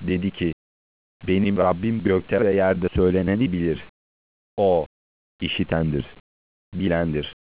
Dedi ki, benim Rabbim gökte ve yerde söyleneni bilir. O, işitendir, bilendir.